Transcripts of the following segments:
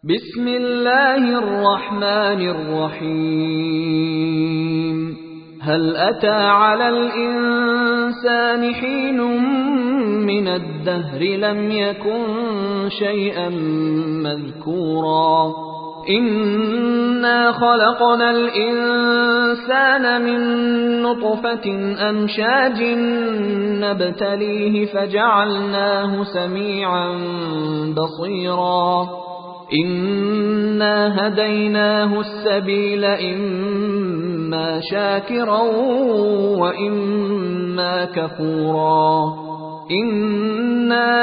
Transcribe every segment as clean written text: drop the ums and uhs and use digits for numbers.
بسم الله الرحمن الرحيم هل أتى على الإنسان حين من الدهر لم يكن شيئا مذكورا إنا خلقنا الإنسان من نطفة أمشاج نبتليه فجعلناه سميعا بصيرا إنا هديناه السبيل إما شاكرا وإما كفورا إنا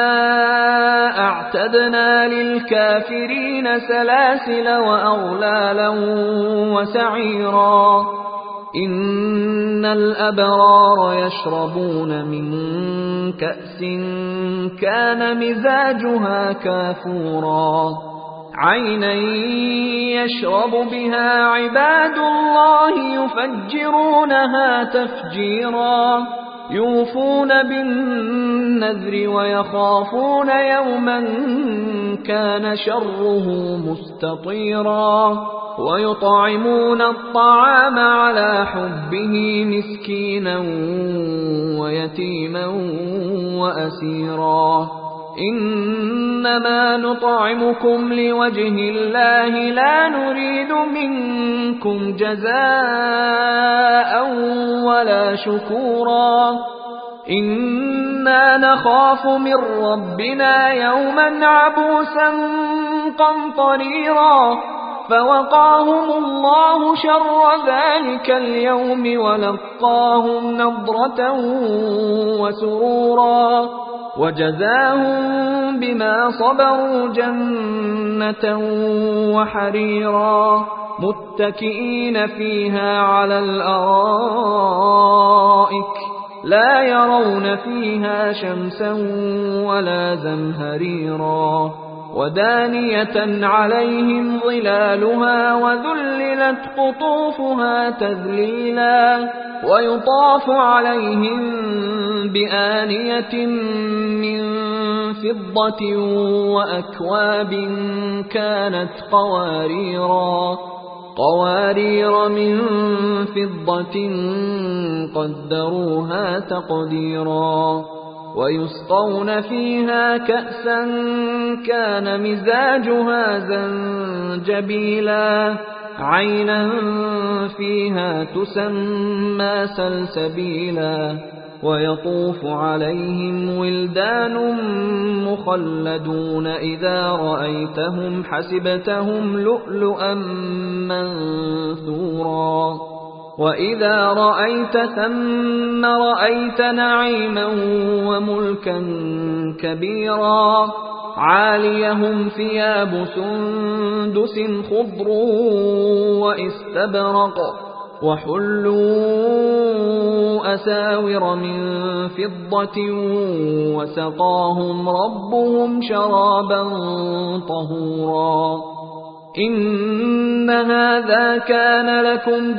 أعتدنا للكافرين سلاسل وأغلالا وسعيرا إن الأبرار يشربون من كأس كان مزاجها كافورا عينا يشرب بها عباد الله يفجرونها تفجيرا يوفون بالنذر ويخافون يوما كان شره مستطيرا ويطعمون الطعام على حبه مسكينا ويتيما وأسيرا إنما نطعمكم لوجه الله لا نريد منكم جزاء ولا شكورا إنا نخاف من ربنا يوما عبوسا قمطريرا فوقاهم الله شر ذلك اليوم ولقاهم نضرة وسرورا وجزاهم بما صبروا جنة وحريرا متكئين فيها على الأرائك لا يرون فيها شمسا ولا زمهريرا ودانية عليهم ظلالها وذللت قطوفها تذليلا ويطاف عليهم بآنية من فضة وأكواب كانت قوارير من فضة قدروها تقديرا ويسقون فيها كأسا كان مزاجها زنجبيلا عينا فيها تسمى سلسبيلا ويطوف عليهم ولدان مخلدون إذا رأيتهم حسبتهم لؤلؤا منثورا وإذا رأيت ثم رأيت نعيما وملكا كبيرا عاليهم ثياب سندس خضر واستبرق وحلوا أساور من فضة وسقاهم ربهم شرابا طهورا إن هذا كان لكم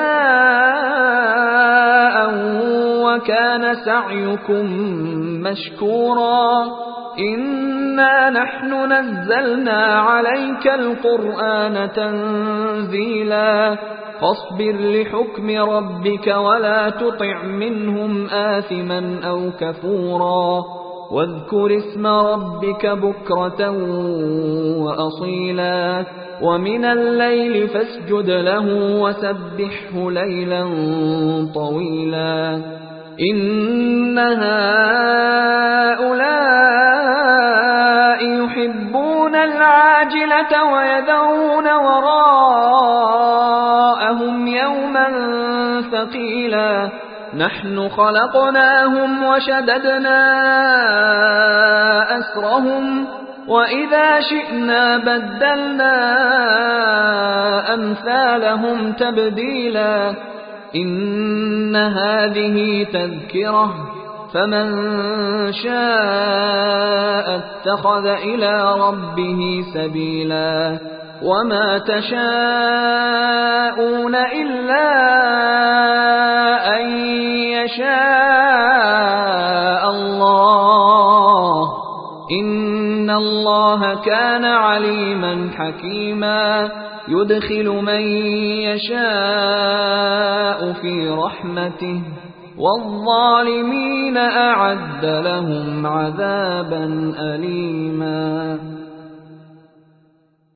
جزاء وكان سعيكم مشكورا إنا نحن نزلنا عليك القرآن تنزيلا فاصبر لحكم ربك ولا تطع منهم آثما أو كفورا واذكر اسم ربك بكرة وأصيلا ومن الليل فاسجد له وسبحه ليلا طويلا إن هؤلاء يحبون العاجلة ويذرون وراءهم يوما ثقيلا نحن خلقناهم وشددنا أسرهم وإذا شئنا بدلنا أمثالهم تبديلا إن هذه تذكرة فمن شاء اتخذ إلى ربه سبيلا وما تشاءون إلا أن يشاء الله إن إن الله كان عليما حكيما يدخل من يشاء في رحمته والظالمين أعد لهم عذابا أليما.